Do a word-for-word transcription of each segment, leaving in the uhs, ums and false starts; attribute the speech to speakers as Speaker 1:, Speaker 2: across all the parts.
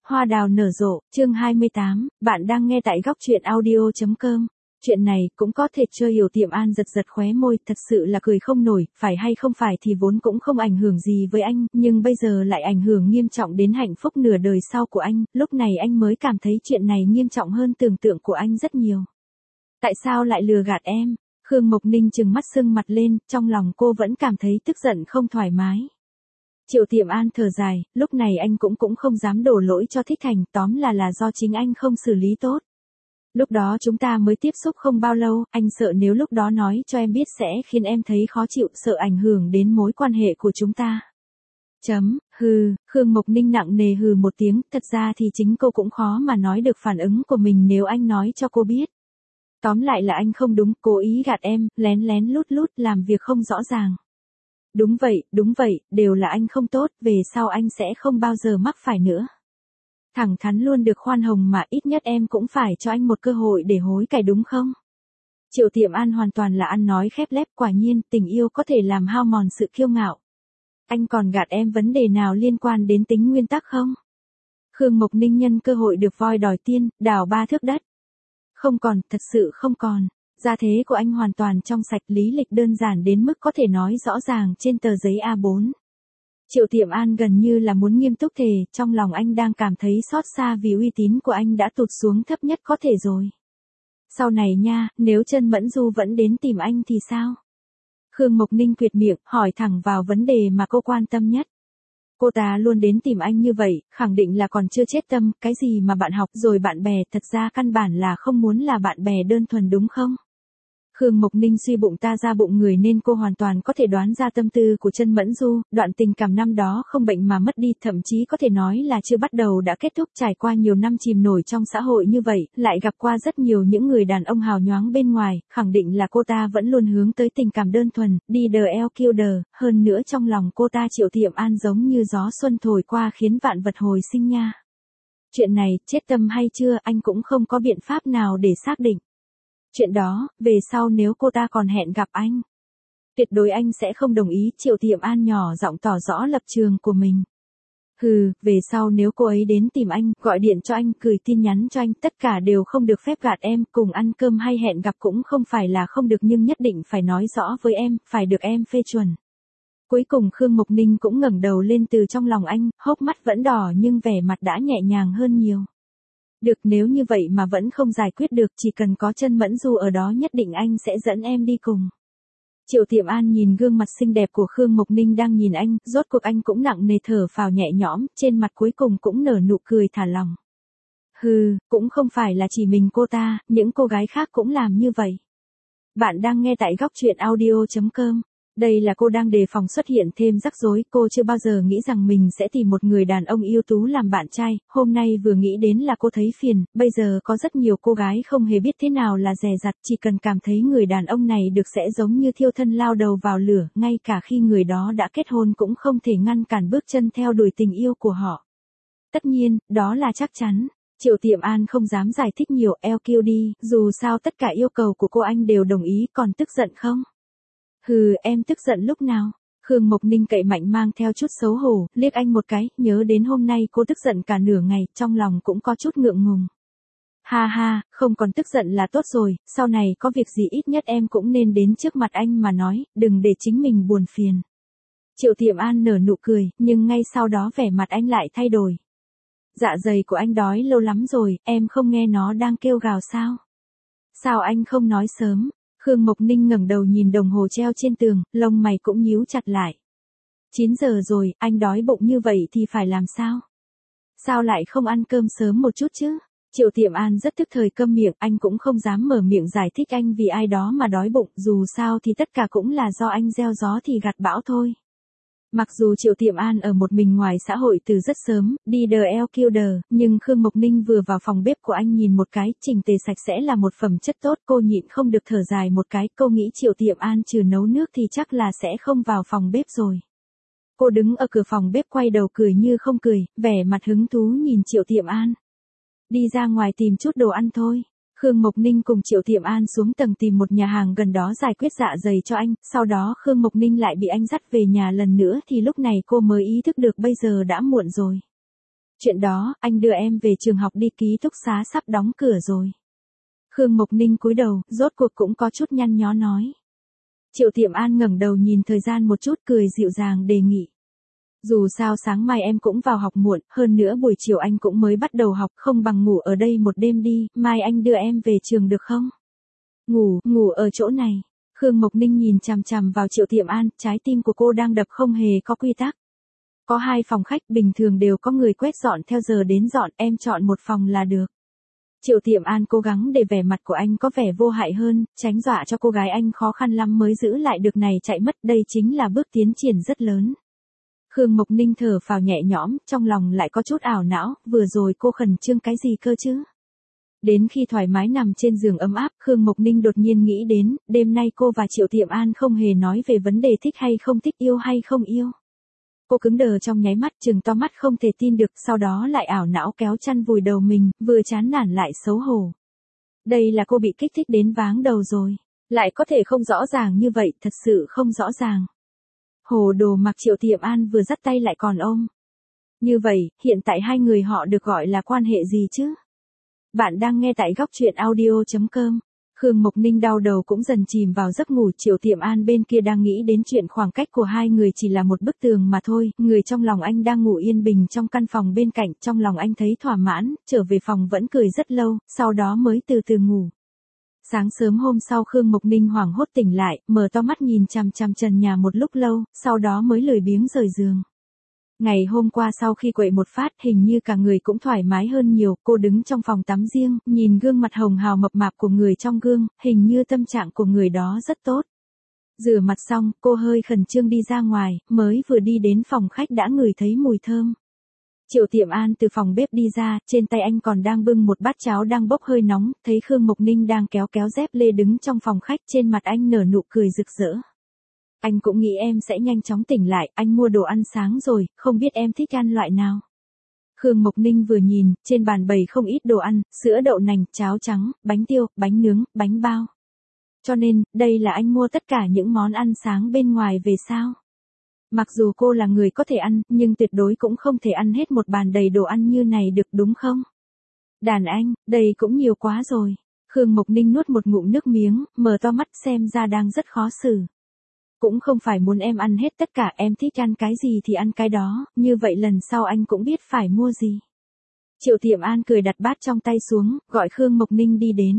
Speaker 1: Hoa đào nở rộ, chương hai mươi tám, bạn đang nghe tại góc truyện audio chấm com. Chuyện này cũng có thể chơi hiểu. Tiệm An giật giật khóe môi, thật sự là cười không nổi, phải hay không phải thì vốn cũng không ảnh hưởng gì với anh, nhưng bây giờ lại ảnh hưởng nghiêm trọng đến hạnh phúc nửa đời sau của anh, lúc này anh mới cảm thấy chuyện này nghiêm trọng hơn tưởng tượng của anh rất nhiều. Tại sao lại lừa gạt em? Khương Mộc Ninh trừng mắt sưng mặt lên, trong lòng cô vẫn cảm thấy tức giận không thoải mái. Triệu Tiệm An thở dài, lúc này anh cũng cũng không dám đổ lỗi cho Thích Thành, tóm là là do chính anh không xử lý tốt. Lúc đó chúng ta mới tiếp xúc không bao lâu, anh sợ nếu lúc đó nói cho em biết sẽ khiến em thấy khó chịu, sợ ảnh hưởng đến mối quan hệ của chúng ta. Chấm, hừ, Khương Mộc Ninh nặng nề hừ một tiếng, thật ra thì chính cô cũng khó mà nói được phản ứng của mình nếu anh nói cho cô biết. Tóm lại là anh không đúng, cố ý gạt em, lén lén lút lút, làm việc không rõ ràng. Đúng vậy, đúng vậy, đều là anh không tốt, về sau anh sẽ không bao giờ mắc phải nữa. Thẳng thắn luôn được khoan hồng mà, ít nhất em cũng phải cho anh một cơ hội để hối cải đúng không? Triệu Tiệm An hoàn toàn là ăn nói khép lép, quả nhiên, tình yêu có thể làm hao mòn sự kiêu ngạo. Anh còn gạt em vấn đề nào liên quan đến tính nguyên tắc không? Khương Mộc Ninh nhân cơ hội được voi đòi tiên, đào ba thước đất. Không còn, thật sự không còn. Gia thế của anh hoàn toàn trong sạch, lý lịch đơn giản đến mức có thể nói rõ ràng trên tờ giấy A bốn. Triệu Tiệm An gần như là muốn nghiêm túc thề, trong lòng anh đang cảm thấy xót xa vì uy tín của anh đã tụt xuống thấp nhất có thể rồi. Sau này nha, nếu Trân Mẫn Du vẫn đến tìm anh thì sao? Khương Mộc Ninh quyệt miệng, hỏi thẳng vào vấn đề mà cô quan tâm nhất. Cô ta luôn đến tìm anh như vậy, khẳng định là còn chưa chết tâm, cái gì mà bạn học rồi bạn bè, thật ra căn bản là không muốn là bạn bè đơn thuần đúng không? Khương Mộc Ninh suy bụng ta ra bụng người nên cô hoàn toàn có thể đoán ra tâm tư của Trân Mẫn Du, đoạn tình cảm năm đó không bệnh mà mất đi, thậm chí có thể nói là chưa bắt đầu đã kết thúc, trải qua nhiều năm chìm nổi trong xã hội như vậy, lại gặp qua rất nhiều những người đàn ông hào nhoáng bên ngoài, khẳng định là cô ta vẫn luôn hướng tới tình cảm đơn thuần, đi đờ eo kiêu đờ, hơn nữa trong lòng cô ta Triệu Tiệm An giống như gió xuân thổi qua khiến vạn vật hồi sinh nha. Chuyện này, chết tâm hay chưa, anh cũng không có biện pháp nào để xác định. Chuyện đó, về sau nếu cô ta còn hẹn gặp anh, tuyệt đối anh sẽ không đồng ý. Triệu Tiệm An nhỏ giọng tỏ rõ lập trường của mình. Hừ, về sau nếu cô ấy đến tìm anh, gọi điện cho anh, gửi tin nhắn cho anh, tất cả đều không được phép gạt em, cùng ăn cơm hay hẹn gặp cũng không phải là không được nhưng nhất định phải nói rõ với em, phải được em phê chuẩn. Cuối cùng Khương Mộc Ninh cũng ngẩng đầu lên từ trong lòng anh, hốc mắt vẫn đỏ nhưng vẻ mặt đã nhẹ nhàng hơn nhiều. Được, nếu như vậy mà vẫn không giải quyết được, chỉ cần có Trân Mẫn Du ở đó nhất định anh sẽ dẫn em đi cùng. Triệu Tiệm An nhìn gương mặt xinh đẹp của Khương Mộc Ninh đang nhìn anh, rốt cuộc anh cũng nặng nề thở phào nhẹ nhõm, trên mặt cuối cùng cũng nở nụ cười thả lỏng. Hừ, cũng không phải là chỉ mình cô ta, những cô gái khác cũng làm như vậy. Bạn đang nghe tại góc truyện audio chấm com. Đây là cô đang đề phòng xuất hiện thêm rắc rối, cô chưa bao giờ nghĩ rằng mình sẽ tìm một người đàn ông ưu tú làm bạn trai, hôm nay vừa nghĩ đến là cô thấy phiền, bây giờ có rất nhiều cô gái không hề biết thế nào là dè dặt, chỉ cần cảm thấy người đàn ông này được sẽ giống như thiêu thân lao đầu vào lửa, ngay cả khi người đó đã kết hôn cũng không thể ngăn cản bước chân theo đuổi tình yêu của họ. Tất nhiên, đó là chắc chắn. Triệu Tiệm An không dám giải thích nhiều, eo kiêu đi, dù sao tất cả yêu cầu của cô anh đều đồng ý, còn tức giận không? Hừ, em tức giận lúc nào? Khương Mộc Ninh cậy mạnh mang theo chút xấu hổ, liếc anh một cái, nhớ đến hôm nay cô tức giận cả nửa ngày, trong lòng cũng có chút ngượng ngùng. Ha ha, không còn tức giận là tốt rồi, sau này có việc gì ít nhất em cũng nên đến trước mặt anh mà nói, đừng để chính mình buồn phiền. Triệu Tiệm An nở nụ cười, nhưng ngay sau đó vẻ mặt anh lại thay đổi. Dạ dày của anh đói lâu lắm rồi, em không nghe nó đang kêu gào sao? Sao anh không nói sớm? Khương Mộc Ninh ngẩng đầu nhìn đồng hồ treo trên tường, lông mày cũng nhíu chặt lại. chín giờ rồi, anh đói bụng như vậy thì phải làm sao? Sao lại không ăn cơm sớm một chút chứ? Triệu Tiệm An rất tức thời câm miệng, anh cũng không dám mở miệng giải thích anh vì ai đó mà đói bụng, dù sao thì tất cả cũng là do anh gieo gió thì gặt bão thôi. Mặc dù Triệu Tiệm An ở một mình ngoài xã hội từ rất sớm, đi đờ eo kiêu đờ, nhưng Khương Mộc Ninh vừa vào phòng bếp của anh nhìn một cái, chỉnh tề sạch sẽ là một phẩm chất tốt, cô nhịn không được thở dài một cái, cô nghĩ Triệu Tiệm An trừ nấu nước thì chắc là sẽ không vào phòng bếp rồi. Cô đứng ở cửa phòng bếp quay đầu cười như không cười, vẻ mặt hứng thú nhìn Triệu Tiệm An. Đi ra ngoài tìm chút đồ ăn thôi. Khương Mộc Ninh cùng Triệu Tiệm An xuống tầng tìm một nhà hàng gần đó giải quyết dạ dày cho anh, sau đó Khương Mộc Ninh lại bị anh dắt về nhà lần nữa thì lúc này cô mới ý thức được bây giờ đã muộn rồi. Chuyện đó, anh đưa em về trường học đi, ký túc xá sắp đóng cửa rồi. Khương Mộc Ninh cúi đầu, rốt cuộc cũng có chút nhăn nhó nói. Triệu Tiệm An ngẩng đầu nhìn thời gian một chút, cười dịu dàng đề nghị. Dù sao sáng mai em cũng vào học muộn, hơn nữa buổi chiều anh cũng mới bắt đầu học, không bằng ngủ ở đây một đêm đi, mai anh đưa em về trường được không? Ngủ, ngủ ở chỗ này. Khương Mộc Ninh nhìn chằm chằm vào Triệu Tiệm An, trái tim của cô đang đập không hề có quy tắc. Có hai phòng khách, bình thường đều có người quét dọn theo giờ đến dọn, em chọn một phòng là được. Triệu Tiệm An cố gắng để vẻ mặt của anh có vẻ vô hại hơn, tránh dọa cho cô gái anh khó khăn lắm mới giữ lại được này chạy mất, đây chính là bước tiến triển rất lớn. Khương Mộc Ninh thở phào nhẹ nhõm, trong lòng lại có chút ảo não, vừa rồi cô khẩn trương cái gì cơ chứ? Đến khi thoải mái nằm trên giường ấm áp, Khương Mộc Ninh đột nhiên nghĩ đến, đêm nay cô và Triệu Tiệm An không hề nói về vấn đề thích hay không thích, yêu hay không yêu. Cô cứng đờ trong nháy mắt, trừng to mắt không thể tin được, sau đó lại ảo não kéo chăn vùi đầu mình, vừa chán nản lại xấu hổ. Đây là cô bị kích thích đến váng đầu rồi. Lại có thể không rõ ràng như vậy, thật sự không rõ ràng. Hồ đồ mặc Triệu Tiệm An vừa dắt tay lại còn ôm. Như vậy, hiện tại hai người họ được gọi là quan hệ gì chứ? Bạn đang nghe tại góc truyện audio chấm com. Khương Mộc Ninh đau đầu cũng dần chìm vào giấc ngủ, Triệu Tiệm An bên kia đang nghĩ đến chuyện khoảng cách của hai người chỉ là một bức tường mà thôi, người trong lòng anh đang ngủ yên bình trong căn phòng bên cạnh, trong lòng anh thấy thỏa mãn, trở về phòng vẫn cười rất lâu, sau đó mới từ từ ngủ. Sáng sớm hôm sau Khương Mộc Ninh hoảng hốt tỉnh lại, mở to mắt nhìn chằm chằm trần nhà một lúc lâu, sau đó mới lười biếng rời giường. Ngày hôm qua sau khi quậy một phát, hình như cả người cũng thoải mái hơn nhiều, cô đứng trong phòng tắm riêng, nhìn gương mặt hồng hào mập mạp của người trong gương, hình như tâm trạng của người đó rất tốt. Rửa mặt xong, cô hơi khẩn trương đi ra ngoài, mới vừa đi đến phòng khách đã ngửi thấy mùi thơm. Triệu Tiệm An từ phòng bếp đi ra, trên tay anh còn đang bưng một bát cháo đang bốc hơi nóng, thấy Khương Mộc Ninh đang kéo kéo dép lê đứng trong phòng khách, trên mặt anh nở nụ cười rực rỡ. Anh cũng nghĩ em sẽ nhanh chóng tỉnh lại, anh mua đồ ăn sáng rồi, không biết em thích ăn loại nào. Khương Mộc Ninh vừa nhìn, trên bàn bày không ít đồ ăn, sữa đậu nành, cháo trắng, bánh tiêu, bánh nướng, bánh bao. Cho nên, đây là anh mua tất cả những món ăn sáng bên ngoài về sao? Mặc dù cô là người có thể ăn, nhưng tuyệt đối cũng không thể ăn hết một bàn đầy đồ ăn như này được đúng không? Đàn anh, đây cũng nhiều quá rồi. Khương Mộc Ninh nuốt một ngụm nước miếng, mở to mắt xem ra đang rất khó xử. Cũng không phải muốn em ăn hết tất cả, em thích ăn cái gì thì ăn cái đó, như vậy lần sau anh cũng biết phải mua gì. Triệu Tiệm An cười đặt bát trong tay xuống, gọi Khương Mộc Ninh đi đến.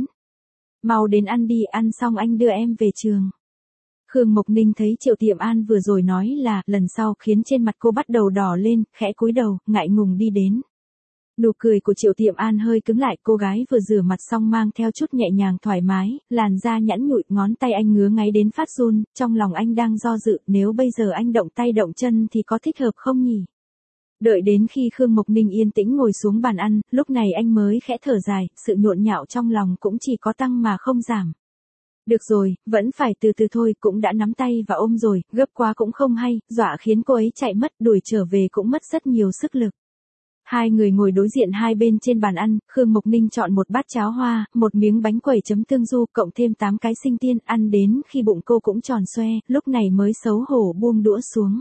Speaker 1: Mau đến ăn đi, ăn xong anh đưa em về trường. Khương Mộc Ninh thấy Triệu Tiệm An vừa rồi nói là lần sau khiến trên mặt cô bắt đầu đỏ lên, khẽ cúi đầu, ngại ngùng đi đến. Nụ cười của Triệu Tiệm An hơi cứng lại, cô gái vừa rửa mặt xong mang theo chút nhẹ nhàng thoải mái, làn da nhẵn nhụi, ngón tay anh ngứa ngáy đến phát run, trong lòng anh đang do dự, nếu bây giờ anh động tay động chân thì có thích hợp không nhỉ? Đợi đến khi Khương Mộc Ninh yên tĩnh ngồi xuống bàn ăn, lúc này anh mới khẽ thở dài, sự nhộn nhạo trong lòng cũng chỉ có tăng mà không giảm. Được rồi, vẫn phải từ từ thôi, cũng đã nắm tay và ôm rồi, gấp quá cũng không hay, dọa khiến cô ấy chạy mất, đuổi trở về cũng mất rất nhiều sức lực. Hai người ngồi đối diện hai bên trên bàn ăn, Khương Mộc Ninh chọn một bát cháo hoa, một miếng bánh quẩy chấm tương du, cộng thêm tám cái sinh tiên, ăn đến khi bụng cô cũng tròn xoe, lúc này mới xấu hổ buông đũa xuống.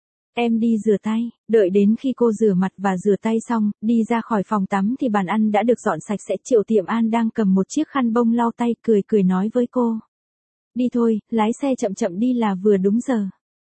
Speaker 1: Em đi rửa tay, đợi đến khi cô rửa mặt và rửa tay xong, đi ra khỏi phòng tắm thì bàn ăn đã được dọn sạch sẽ. Triệu Tiệm An đang cầm một chiếc khăn bông lau tay, cười cười nói với cô. Đi thôi, lái xe chậm chậm đi là vừa đúng giờ.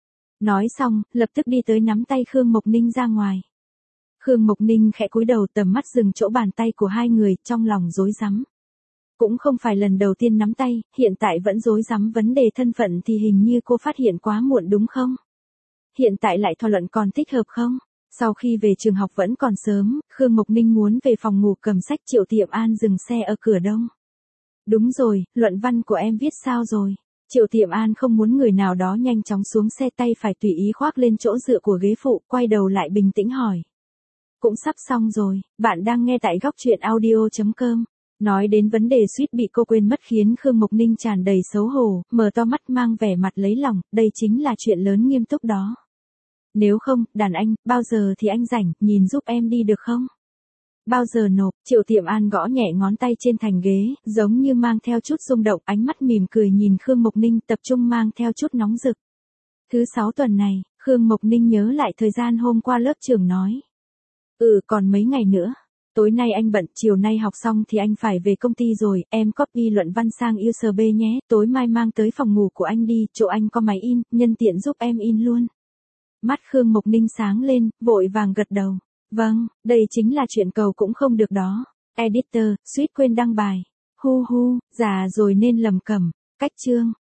Speaker 1: Nói xong, lập tức đi tới nắm tay Khương Mộc Ninh ra ngoài. Khương Mộc Ninh khẽ cúi đầu, tầm mắt dừng chỗ bàn tay của hai người, trong lòng rối rắm. Cũng không phải lần đầu tiên nắm tay, hiện tại vẫn rối rắm vấn đề thân phận thì hình như cô phát hiện quá muộn đúng không? Hiện tại lại thảo luận còn thích hợp không? Sau khi về trường học vẫn còn sớm, Khương Mộc Ninh muốn về phòng ngủ cầm sách. Triệu Tiệm An dừng xe ở cửa đông. Đúng rồi, luận văn của em viết sao rồi? Triệu Tiệm An không muốn người nào đó nhanh chóng xuống xe, tay phải tùy ý khoác lên chỗ dựa của ghế phụ, quay đầu lại bình tĩnh hỏi. Cũng sắp xong rồi, bạn đang nghe tại góc truyện audio chấm com. Nói đến vấn đề suýt bị cô quên mất khiến Khương Mộc Ninh tràn đầy xấu hổ, mở to mắt mang vẻ mặt lấy lòng, đây chính là chuyện lớn nghiêm túc đó. Nếu không, đàn anh, bao giờ thì anh rảnh, nhìn giúp em đi được không? Bao giờ nộp? Triệu Tiệm An gõ nhẹ ngón tay trên thành ghế, giống như mang theo chút rung động, ánh mắt mỉm cười nhìn Khương Mộc Ninh, tập trung mang theo chút nóng rực. Thứ sáu tuần này, Khương Mộc Ninh nhớ lại thời gian hôm qua lớp trưởng nói. Ừ, còn mấy ngày nữa. Tối nay anh bận, chiều nay học xong thì anh phải về công ty rồi, em copy luận văn sang u ét bê nhé, tối mai mang tới phòng ngủ của anh đi, chỗ anh có máy in, nhân tiện giúp em in luôn. Mắt Khương Mộc Ninh sáng lên, vội vàng gật đầu. Vâng, đây chính là chuyện cầu cũng không được đó. Editor, suýt quên đăng bài. Hu hu, già rồi nên lầm cẩm. Cách chương.